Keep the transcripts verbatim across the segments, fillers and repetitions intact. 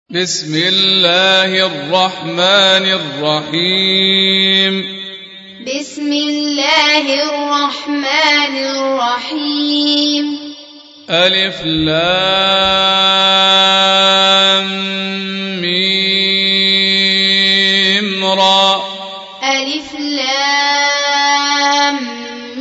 بسم الله الرحمن الرحيم بسم الله الرحمن الرحيم ألف لام ميم را ألف لام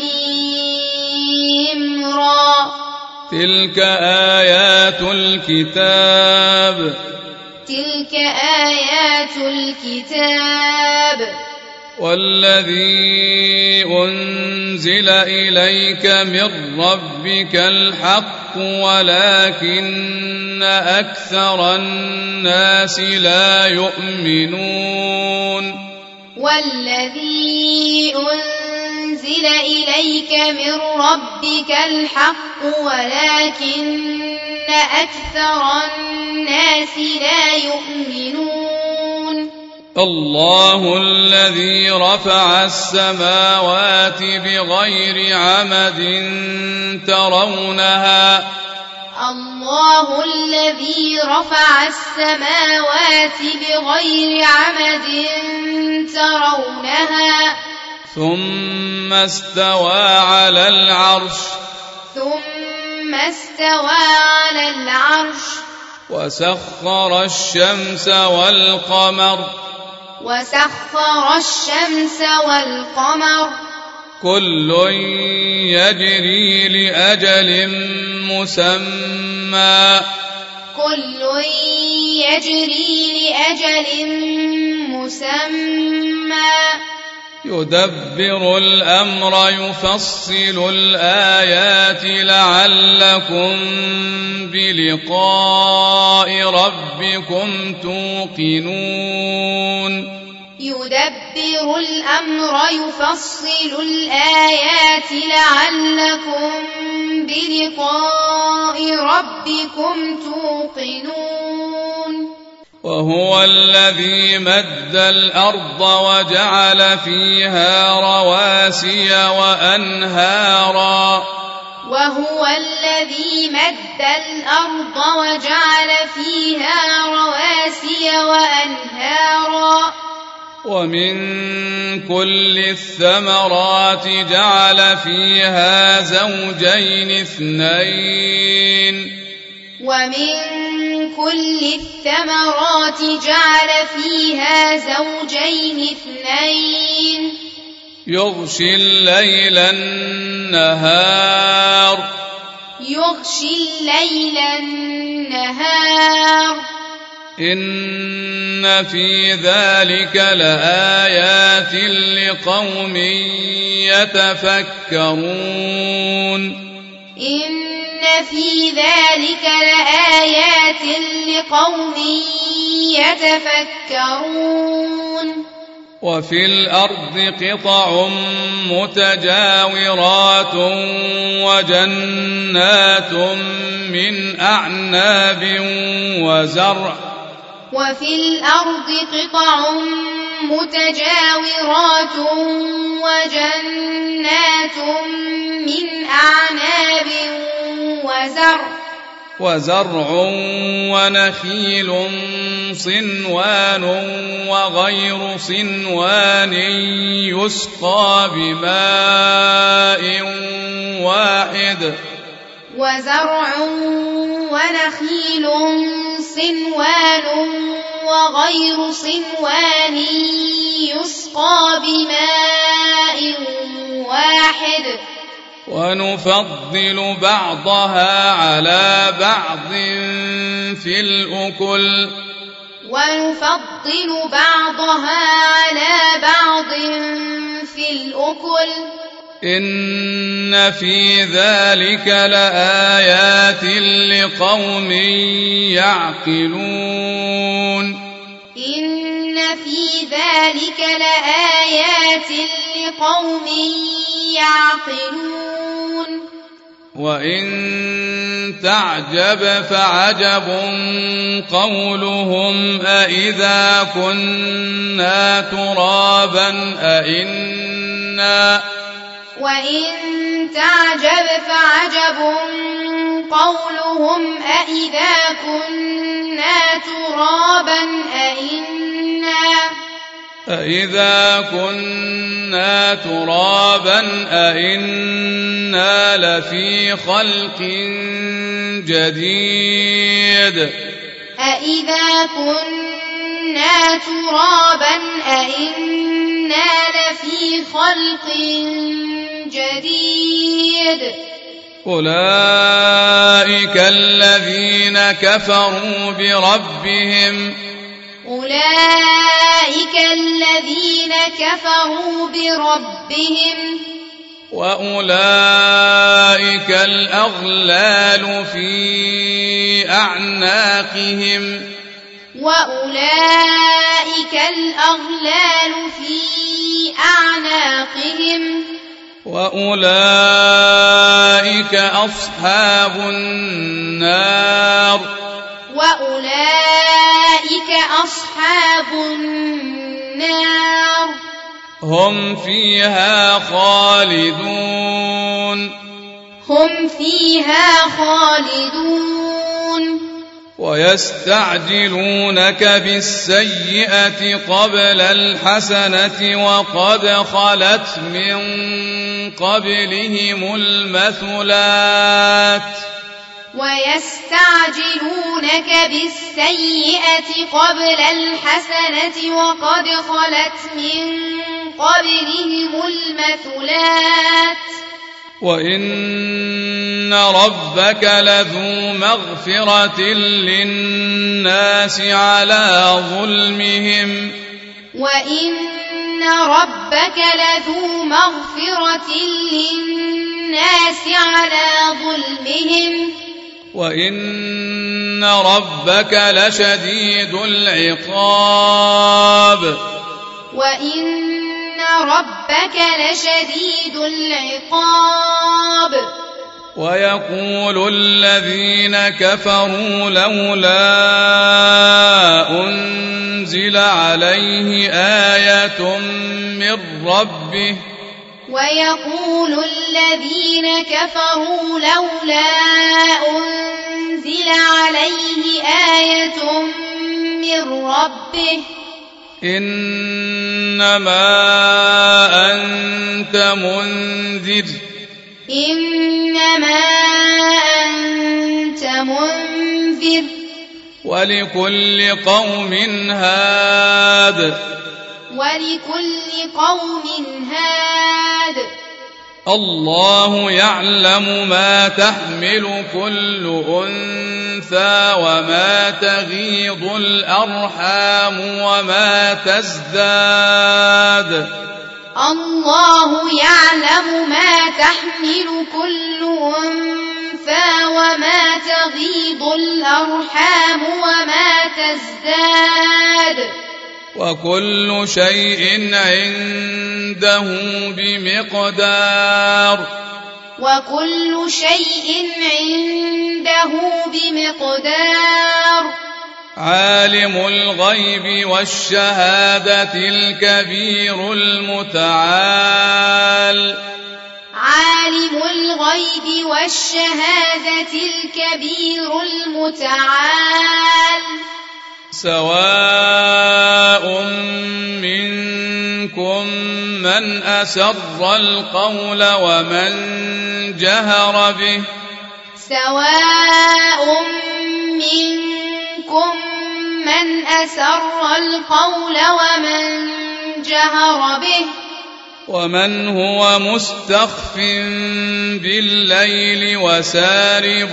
ميم را تلك آيات الكتاب تلك آيات الكتاب والذي أنزل إليك من ربك الحق ولكن أكثر الناس لا يؤمنون والذي أنزل إليك من ربك الحق ولكن أكثر الناس لا يؤمنون الله الذي رفع السماوات بغير عمد ترونها الله الذي رفع السماوات بغير عمد ترونها ثم استوى على العرش ثم استوى على العرش وسخر الشمس والقمر وسخر الشمس والقمر كل يجري لأجل مسمى كل يجري لأجل مسمى يدبر الأمر يفصل الآيات لعلكم بلقاء ربكم توقنون يدبر الأمر يفصل الآيات لعلكم بلقاء ربكم توقنون وهو الذي مد الأرض وجعل فيها رواسي وأنهارا وهو الذي مد الأرض وجعل فيها رواسي وأنهارا ومن كل الثمرات جعل فيها زوجين اثنين ومن كل الثمرات جعل فيها زوجين اثنين يغشي الليل النهار يغشي الليل النهار إن في ذلك لآيات لقوم يتفكرون إن في ذلك لآيات لقوم يتفكرون وفي الأرض قطع متجاورات وجنات من أعناب وزرع وفي الأرض قطع متجاورات وجنات من أعناب وزرع وزرع ونخيل صنوان وغير صنوان يسقى بماء واحد وزرع ونخيل صنوان وغير صنوان يسقى بماء واحد ونفضل بعضها على بعض في الأكل ونفضل بعضها على بعض في الأكل إن في ذلك لآيات لقوم يعقلون إن في ذلك لآيات لقوم يعقلون وإن تعجب فعجب قولهم أإذا كنا ترابا أإنا وإن تعجب فعجب قولهم أإذا كنا ترابا أإذا كنا ترابا أإنا لفي خلق جديد أإذا كنا ترابا أإنا لفي خلق جديد أولئك الذين كفروا بربهم أولئك الذين كفروا بربهم وأولئك الأغلال في أعناقهم وأولئك الأغلال في أعناقهم وأولئك أصحاب النار وأولئك أصحاب النار هم فيها خالدون هم فيها خالدون ويستعجلونك بالسيئة قبل الحسنة وقد خلت من قبلهم المثلات ويستعجلونك بالسيئة قبل الحسنة وقد خلت من قبلهم المثلات وإن ربك لذو مغفرة للناس على ظلمهم وإن ربك لذو مغفرة للناس على ظلمهم وإن ربك لشديد العقاب وإن ربك لشديد العقاب ويقول الذين كفروا لولا أنزل عليه آية من ربه ويقول الذين كفروا لولا أنزل عليه آية من ربه إنما أنت منذر إنما أنت منذر ولكل قوم هاد ولكل قوم هاد الله يعلم ما تحمل كل أنثى وما تغيض الأرحام وما تزداد الله يعلم ما تحمل كل أنثى وما تغيض الأرحام وما تزداد وكل شيء عنده بمقدار وكل شيء عنده بمقدار عالم الغيب والشهادة الكبير المتعال عالم الغيب والشهادة الكبير المتعال سواء منكم من أسر القول ومن جهر به سواء منكم من أسر القول ومن جهر به ومن هو مستخف بالليل وسارب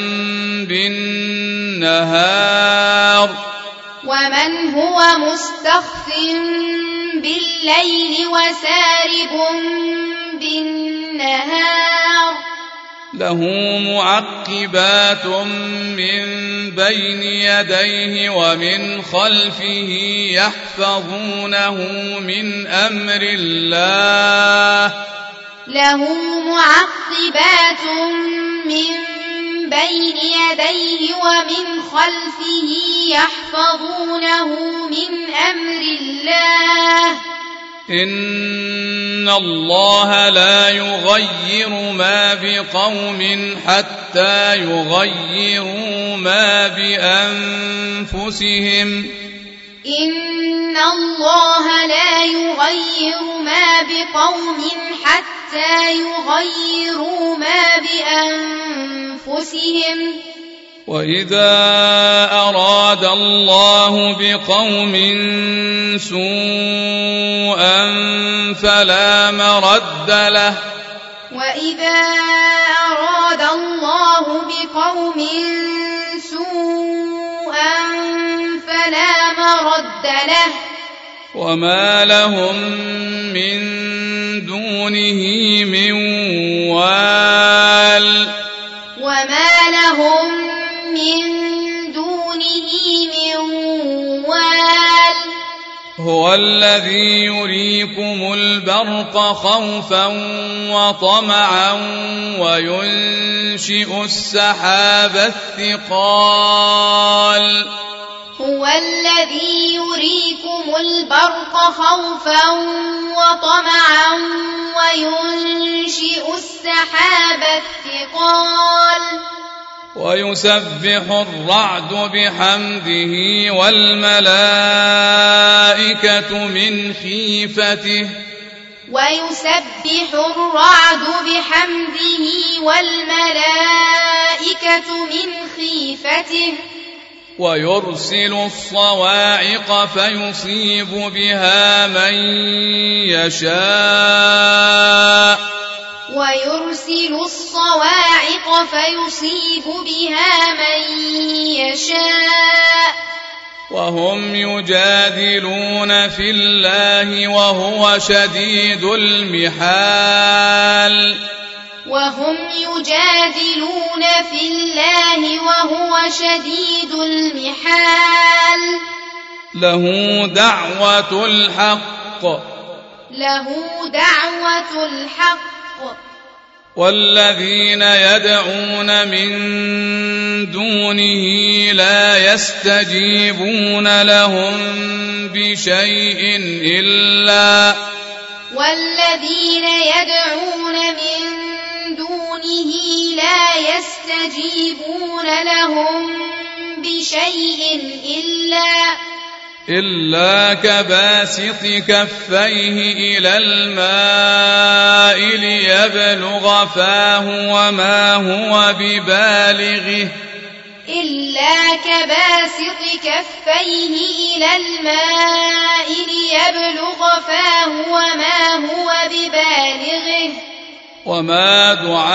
بالنهار ومن هو مستخف بالليل وسارب بالنهار له معقبات من بين يديه ومن خلفه يحفظونه من أمر الله له معقبات من بين يديه ومن خلفه يحفظونه من أمر الله إن الله لا يغير ما بقوم حتى يغيروا ما بأنفسهم إن الله لا يغير ما بقوم حتى يغيروا ما بأنفسهم وإذا أراد الله بقوم سوءا فلا مرد له وإذا أراد الله بقوم سوءا فلا مرد له وما لهم من دونه من وال وما لهم من دونه من وال هو الذي يريكم البرق خوفا وطمعا وينشئ السحاب الثقال هو الذي يريكم البرق خوفا وطمعا وينشئ السحاب الثقال ويسبح الرعد بحمده والملائكة من خيفته ويسبح الرعد بحمده والملائكة من خيفته ويرسل الصواعق فيصيب بها من يشاء ويرسل الصواعق فيصيب بها من يشاء وهم يجادلون في الله وهو شديد المحال وهم يجادلون في الله وهو شديد المحال له دعوة الحق له دعوة الحق والذين يدعون من دونه لا يستجيبون لهم بشيء إلا والذين يدعون من دونه لا يستجيبون لهم بشيء إلا إلا كباسط كفيه إلى الماء ليبلغ فاه وما هو ببالغه إلا كباسط كفيه إلى الماء ليبلغ فاه وما هو ببالغه وما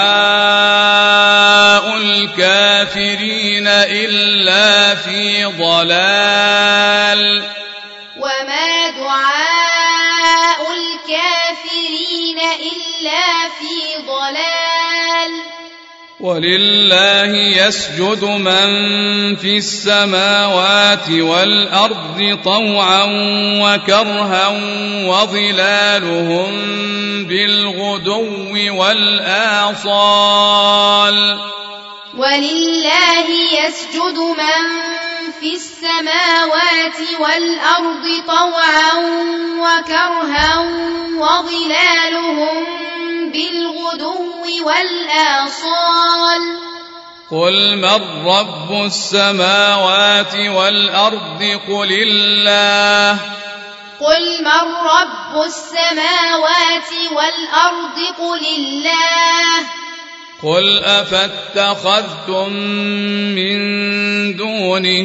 دعاء الكافرين إلا في ضلال وما دعاء الكافرين إلا في ضلال ولله يسجد من في السماوات والأرض طوعا وكرها وظلالهم بالغدو والآصال ولله يسجد من في السماوات والأرض طوعا وكرها وظلالهم بالغدو والآصال قل من رب السماوات والأرض قل الله قل من رب السماوات والأرض قل الله قل أفاتخذتم من دونه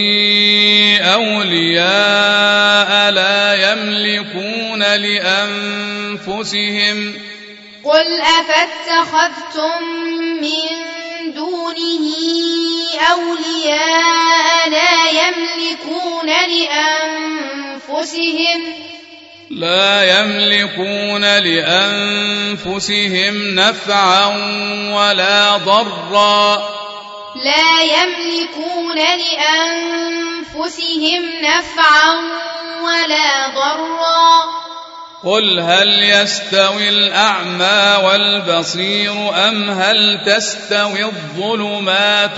أولياء لا يملكون لأنفسهم قل أفاتخذتم من دونه أولياء لا يملكون لأنفسهم لا يملكون لأنفسهم نفعا ولا ضرا لا يملكون لأنفسهم نفعا ولا ضرا قل هل يستوي الأعمى والبصير أم هل تستوي الظلمات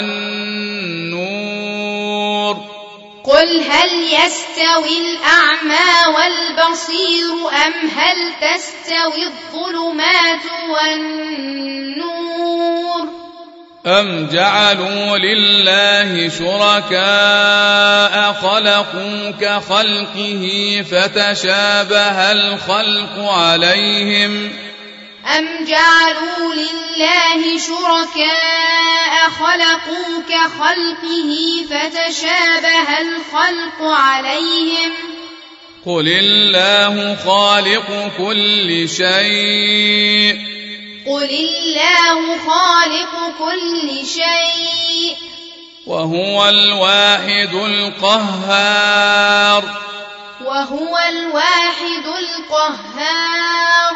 والنور قل هل يستوي الأعمى والبصير أم هل تستوي الظلمات والنور أم جعلوا لله شركاء خلقوا كخلقه فتشابه الخلق عليهم أم جعلوا لله شركاء خلقوا كخلقه فتشابه الخلق عليهم قل الله خالق كل شيء قل الله خالق كل شيء وهو الواحد القهار وهو الواحد القهار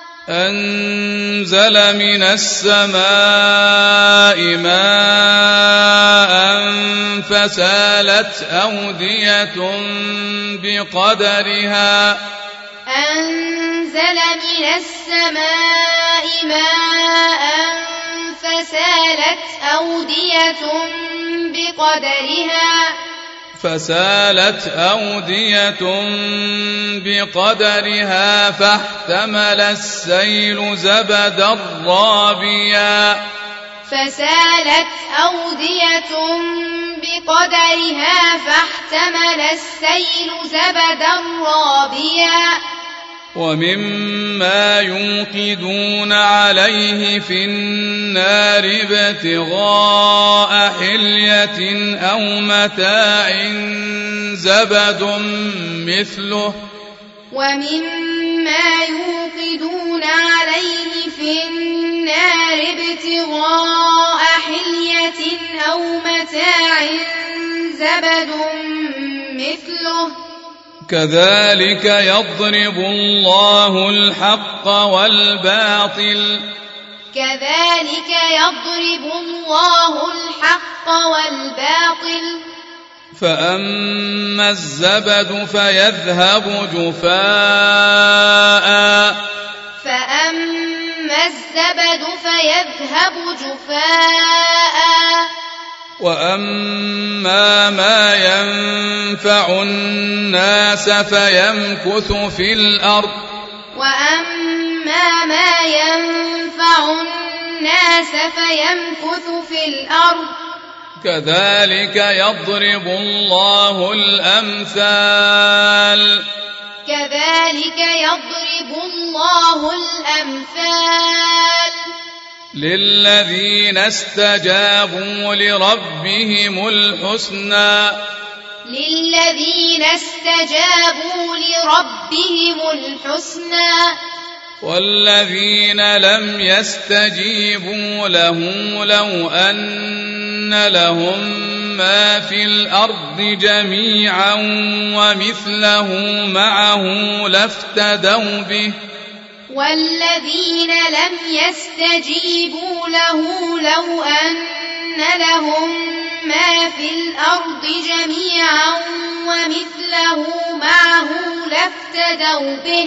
أنزل من السماء ماء فسالت أودية بقدرها أنزل من السماء ماء فسالت أودية بقدرها فسالت أودية بقدرها فاحتمل السيل زبدا رابيا فسالت أودية بقدرها فاحتمل السيل زبدا رابيا ومما يوقدون عليه في النار ابتغاء حلية أو متاع زبد مثله ومما يوقدون عليه في النار ابتغاء حلية أو متاع زبد مثله كذلك يضرب الله الحق والباطل كذلك يضرب الله الحق والباطل فأما الزبد فيذهب جفاء فأما الزبد فيذهب جفاء وأما ما ينفع الناس فيمكث في الأرض وأما ما ينفع الناس فيمكث في الأرض كذلك يضرب الله الأمثال كذلك يضرب الله الأمثال للذين استجابوا لربهم الحسنى للذين استجابوا لربهم الحسنى والذين لم يستجيبوا له لو أن لهم ما في الأرض جميعا ومثله معه لافتدوا به والذين لم يستجيبوا له لو أن لهم ما في الأرض جميعا ومثله معه لافتدوا به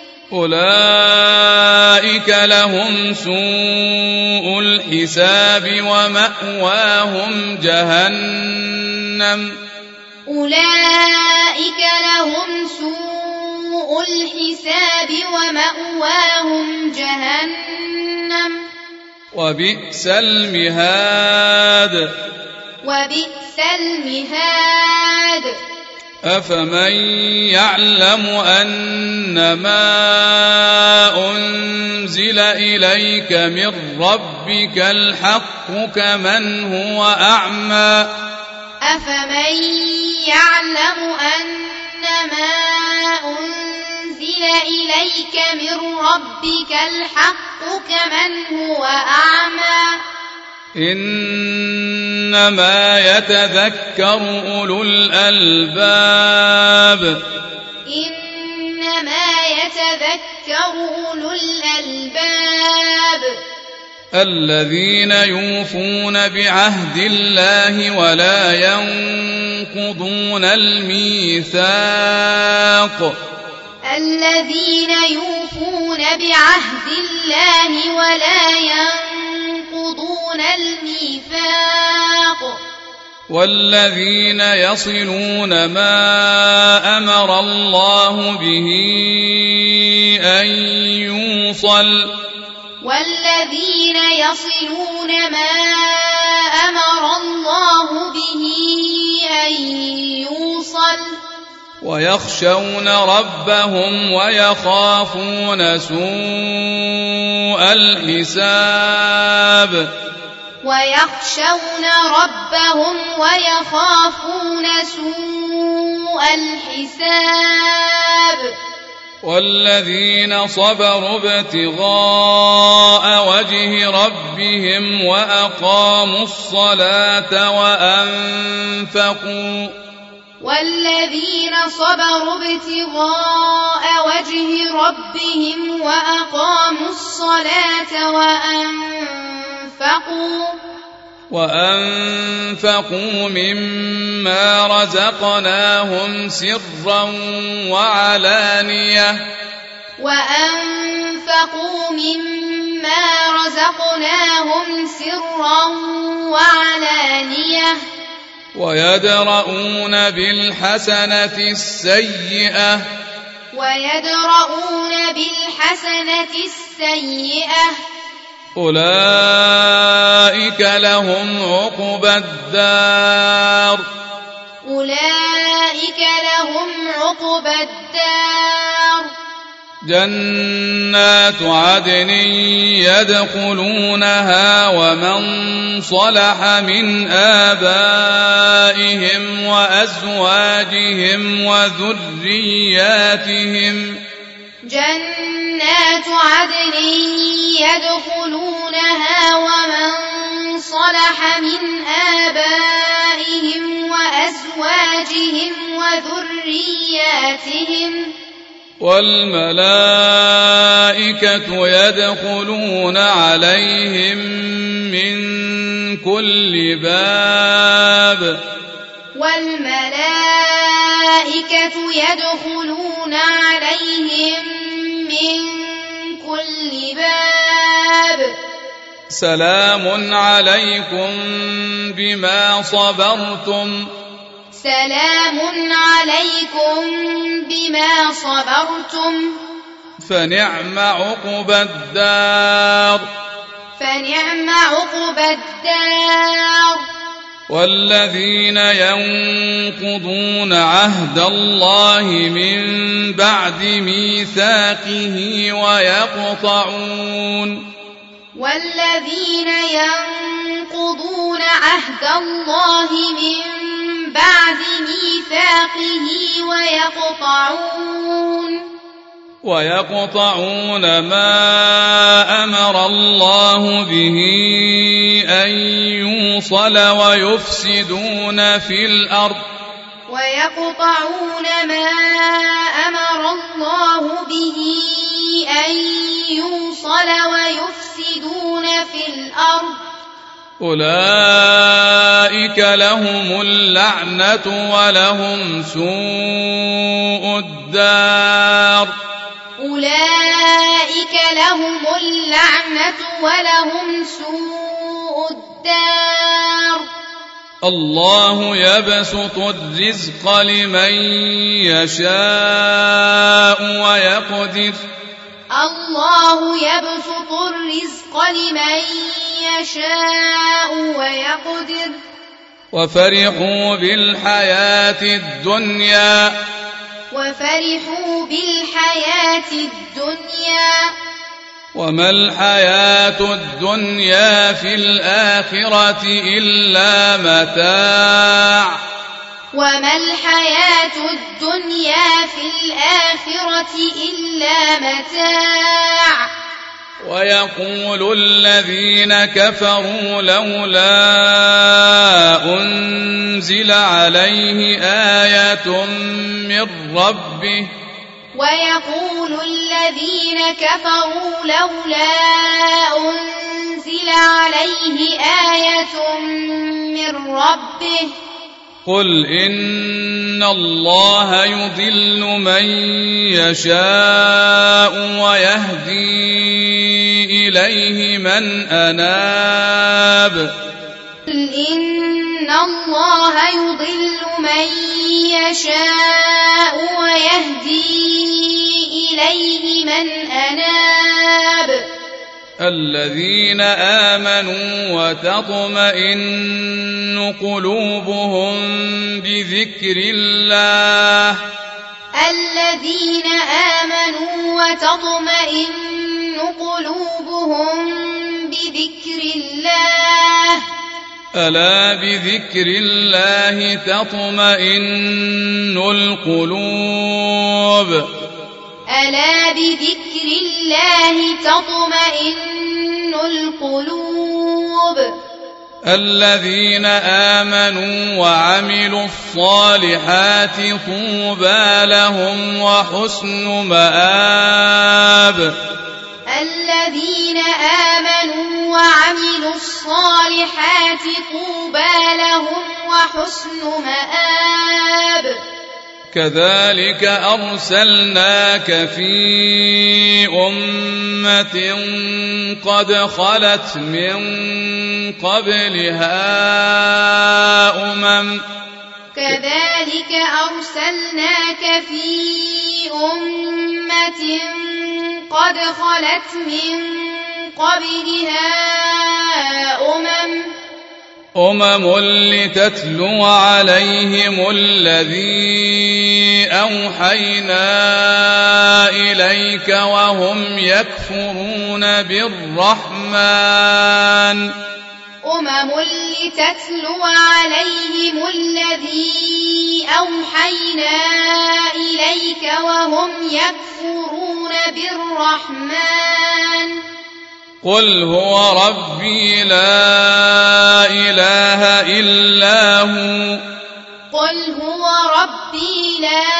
أولئك لهم سوء الحساب ومأواهم جهنم أولئك لهم سوء الحساب ومأواهم جهنم وبئس المهاد وبئس المهاد أفمن يعلم أنما أنزل إليك من ربك الحق كمن هو أعمى أفمن يعلم أنما أنزل إليك من ربك الحق كمن هو أعمى إنما يتذكر أولو الألباب إنما يتذكر أولو الألباب الذين يوفون بعهد الله ولا ينقضون الميثاق الذين يوفون بعهد الله ولا ينقضون الميثاق والذين يصلون ما أمر الله به أن يوصل والذين يصلون ما أمر الله به أن يوصل ويخشون ربهم ويخافون سوء الحساب ويخشون ربهم ويخافون سوء الحساب والذين صبروا ابتغاء وجه ربهم وأقاموا الصلاة وأنفقوا والذين صبروا ابتغاء وجه ربهم وأقاموا الصلاة وأنفقوا وأنفقوا مما رزقناهم سرا وعلانية وأنفقوا مما رزقناهم سرا وعلانية ويدرؤون بالحسنة السيئة ويدرؤون بالحسنة السيئة أولئك لهم عقبى الدار أولئك لهم عقبى الدار جنات عدن يدخلونها ومن صلح من آبائهم وأزواجهم وذرياتهم جنات عدن يدخلونها ومن صلح من آبائهم وأزواجهم وذرياتهم والملائكة يدخلون عليهم من كل باب والملائكة يدخلون عليهم من كل باب سلام عليكم بما صبرتم سلام عليكم بما صبرتم فنعم عقبى الدار فنعم عقبى الدار والذين ينقضون عهد الله من بعد ميثاقه ويقطعون والذين ينقضون عهد الله من بعد ميثاقه ويقطعون ويقطعون ما أمر الله به أن يوصل ويفسدون في الأرض ويقطعون ما أمر الله به أن يوصل ويفسدون في الأرض أولئك لهم اللعنة ولهم سوء الدار أولئك لهم اللعنة ولهم سوء الدار الله يبسط الرزق لمن يشاء ويقدر الله يبسط الرزق لمن يشاء ويقدر وفرحوا بالحياة الدنيا وفرحوا بالحياة الدنيا وما الحياة الدنيا في الآخرة إلا متاع وما الحياة الدنيا في الآخرة إلا متاع ويقول الذين كفروا لولا أنزل عليه آية من ربه ويقول الذين كفروا لولا أنزل عليه آية من ربه قل إن الله يضل من يشاء ويهدي إليه من أناب قل إن الله يضل من يشاء ويهدي إليه من أناب الذين آمنوا وتطمئن قلوبهم بذكر الله الذين آمنوا وتطمئن قلوبهم بذكر الله ألا بذكر الله تطمئن القلوب ألا بذكر الله تطمئن القلوب الذين آمنوا وعملوا الصالحات طوبى لهم وحسن مآب الذين آمنوا وعملوا الصالحات طوبى لهم وحسن مآب كذلك أرسلناك في أمة قد خلت من قبلها أمم كذلك أرسلناك في أمة قد خلت من قبلها أمم أمم لتتلو عليهم الذي أوحينا إليك وهم يكفرون بالرحمن أمم لتتلو عليهم الذي أوحينا إليك وهم يكفرون بالرحمن قل هو ربي لا إله إلا هو قل هو ربي لا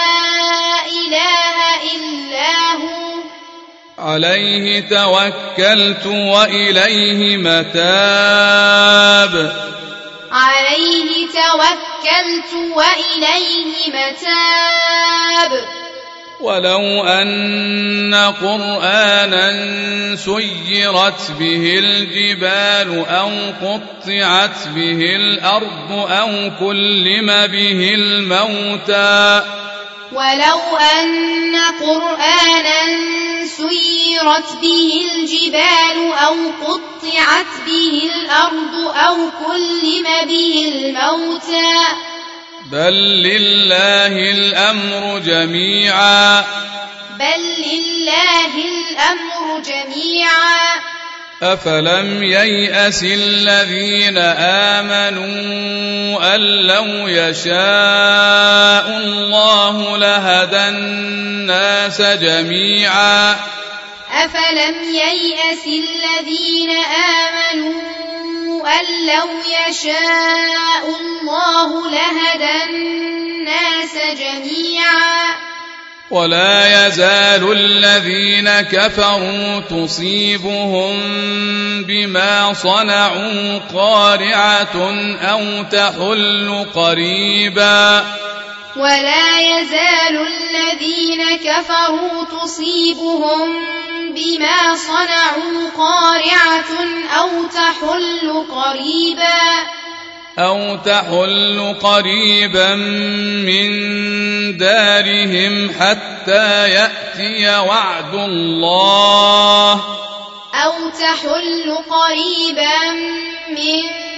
إله إلا هو عليه توكلت وإليه متاب عليه توكلت وإليه متاب ولو أن قرآنا سيرت به الجبال أو قطعت به الأرض أو كلم به الموتى ولو أن قرآنا سيرت به الجبال أو قطعت به الأرض أو كلم به الموتى بل لله الأمر جميعا بل لله الأمر جميعا أفلم ييأس الذين آمنوا أن لو يشاء الله لهدى الناس جميعا أفلم ييأس الذين آمنوا أن لو يشاء الله لهدى الناس جميعا ولا يزال الذين كفروا تصيبهم بما صنعوا قارعة أو تحل قريبا ولا يزال الذين كفروا تصيبهم بما صنعوا قارعة أو تحل قريبا أو تحل قريبا من دارهم حتى يأتي وعد الله أو تحل قريبا من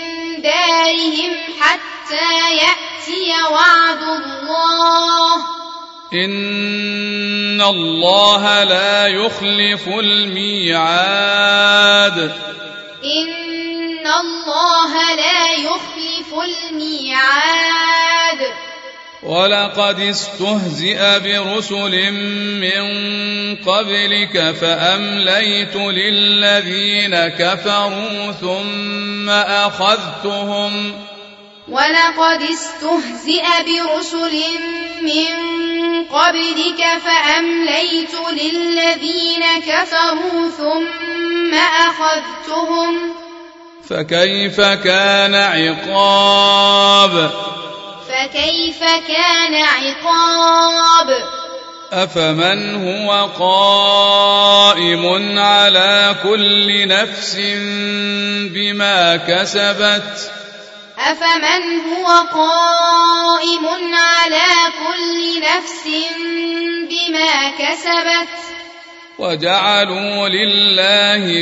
دارهم حتى يأتي وعد الله إن الله لا يخلف الميعاد إن الله لا يخلف الميعاد ولقد استهزئ برسل من قبلك فأمليت للذين كفروا ثم أخذتهم ولقد استهزئ برسل من قبلك فأمليت للذين كفروا ثم أخذتهم فكيف كان عقاب فكيف كان عقاب أفمن هو قائم على كل نفس بما كسبت أفمن هو قائم على كل نفس بما كسبت وجعلوا لله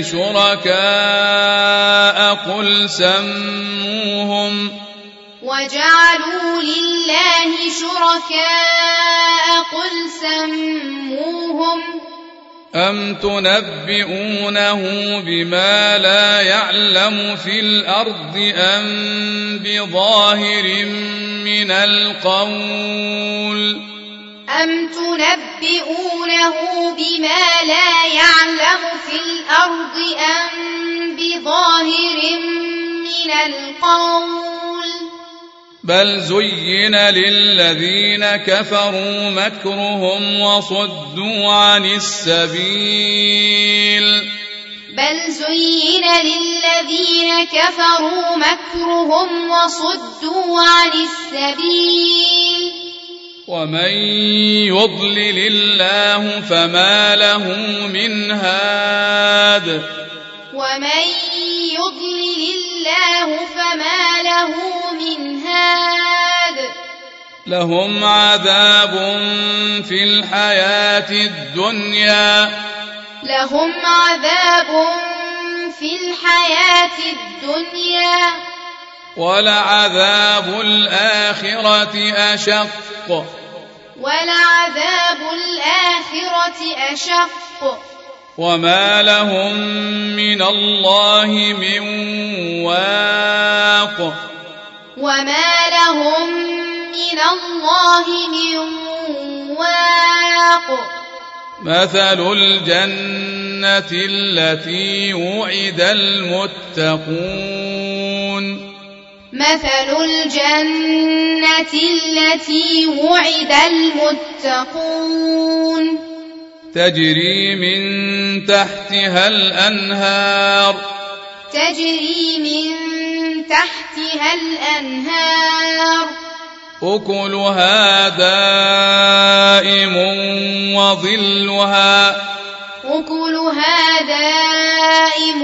شركاء قل سموهم وجعلوا لله شركاء قل سموهم أم تنبئونه بما لا يعلم في الأرض أم بظاهر من القول أم تنبئونه بما لا يعلم في الأرض أم بظاهر من القول بل زين للذين كفروا مكرهم وصدوا عن السبيل بل زين للذين كفروا مكرهم وصدوا عن السبيل ومن يضلل الله فما له من هاد ومن يضلل الله فما له من هاد لهم عذاب في الحياة الدنيا لهم عذاب في الحياة الدنيا ولعذاب الآخرة أشق ولعذاب الآخرة أشق وما لهم من الله من واق وما لهم من الله من واق مثل الجنة التي وعد المتقون مثل الجنة التي وعد المتقون تجري من تحتها الأنهار تجري من تحتها الأنهار أكلها دائم وظلها أكلها دائم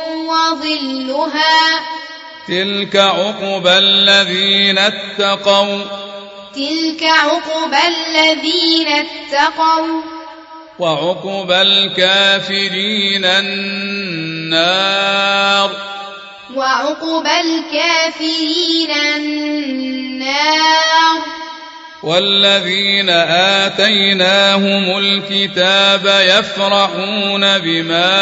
وظلها تلك عقبى الذين اتقوا تلك عقبى الذين اتقوا وعقبى الكافرين النار وعقبى الكافرين النار والذين آتيناهم الكتاب يفرحون بما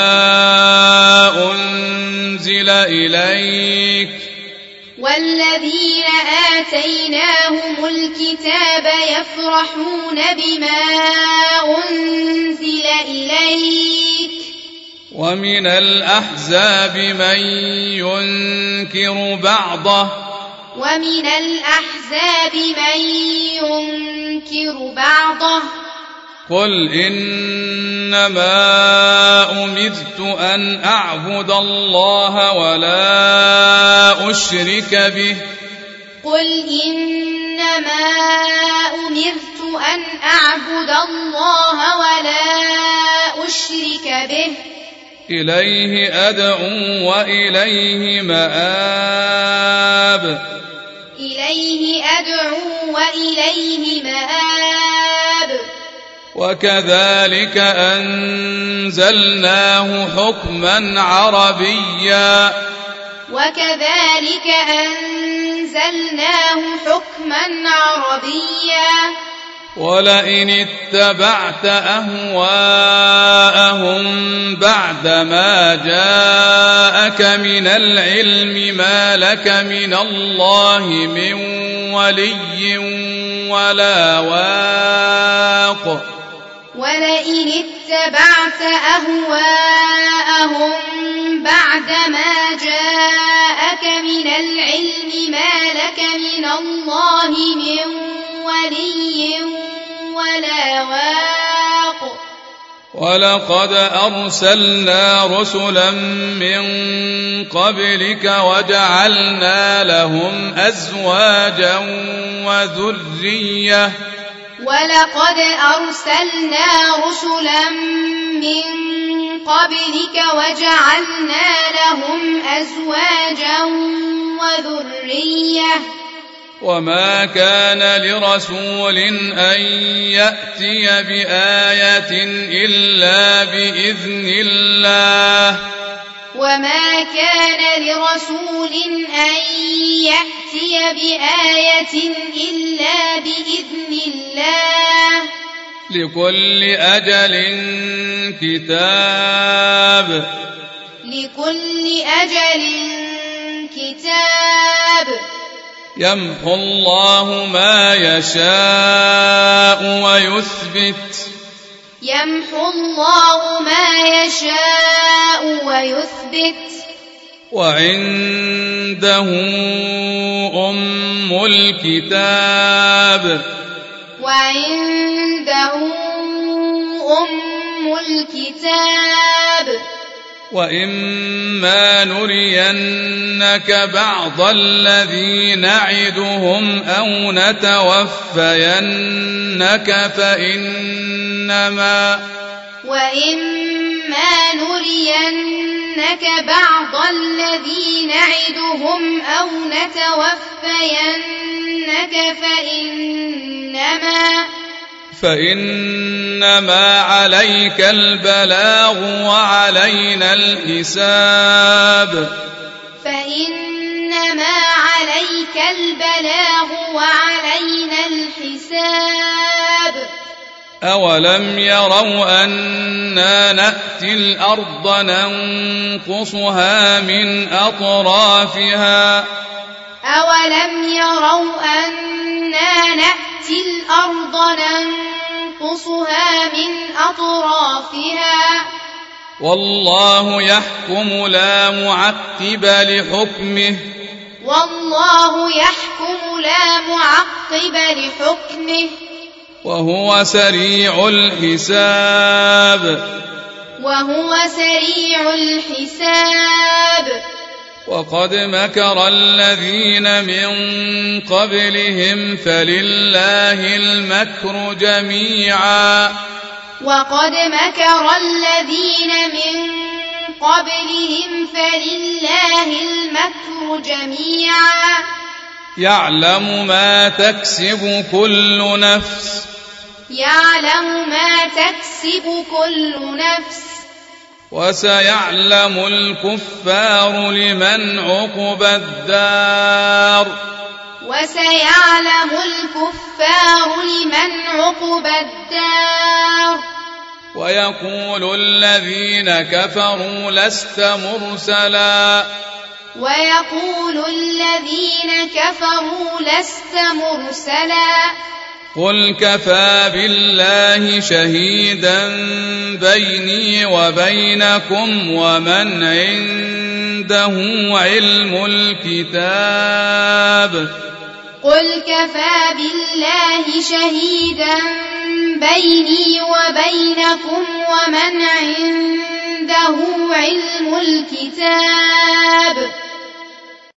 أنزل إليك والذين آتيناهم الكتاب يفرحون بما أنزل إليك ومن الأحزاب من ينكر بعضه ومن الأحزاب من ينكر بعضه قل إنما أمرت أن أعبد الله ولا أشرك به قل إنما أمرت أن أعبد الله ولا أشرك به إليه أدعو وإليه مآب إليه أدعو وإليه مآب وكذلك أنزلناه حكما عربيا وكذلك أنزلناه حكما عربيا ولئن اتبعت أهواءهم بعدما جاءك من العلم ما لك من الله من ولي ولا واق ولئن اتبعت أهواءهم بعدما جاءك من العلم ما لك من الله من ولي ولا واق ولقد أرسلنا رسلا من قبلك وجعلنا لهم أزواجا وذرية ولقد أرسلنا رسلا من قبلك وجعلنا لهم أزواجا وذرية وما كان لرسول أن يأتي بآية إلا بإذن الله وما كان لرسول أن يأتي بآية إلا بإذن الله لكل أجل كتاب لكل أجل كتاب يمحو الله ما يشاء ويثبت يمحو الله ما يشاء ويثبت وعنده أم الكتاب وعنده أم الكتاب وإما نرينك بعض الذي نعدهم أو نتوفينك فإنما وإما نرينك بعض الذي نعدهم أو نتوفينك فإنما فإنما عليك البلاغ وعلينا الحساب فإنما عليك البلاغ وعلينا الحساب أولم يروا أنا نأتي الأرض ننقصها من أطرافها أولم يروا أنا نأتي الأرض ننقصها من أطرافها والله يحكم لا معقب لحكمه والله يحكم لا معقب لحكمه وهو سريع الحساب وهو سريع الحساب وقد مكر الذين من قبلهم فلله المكر جميعا وقد مكر الذين من قبلهم فلله المكر جميعا يعلم ما تكسب كل نفس يعلم ما تكسب كل نفس وسيعلم الكفار لمن عقبى الدار وسيعلم الكفار لمن عقبى الدار ويقول الذين كفروا لست مرسلا ويقول الذين كفروا لست مرسلا قل كفى بالله شهيدا بيني وبينكم ومن عنده علم الكتاب قل كفى بالله شهيدا بيني وبينكم ومن عنده علم الكتاب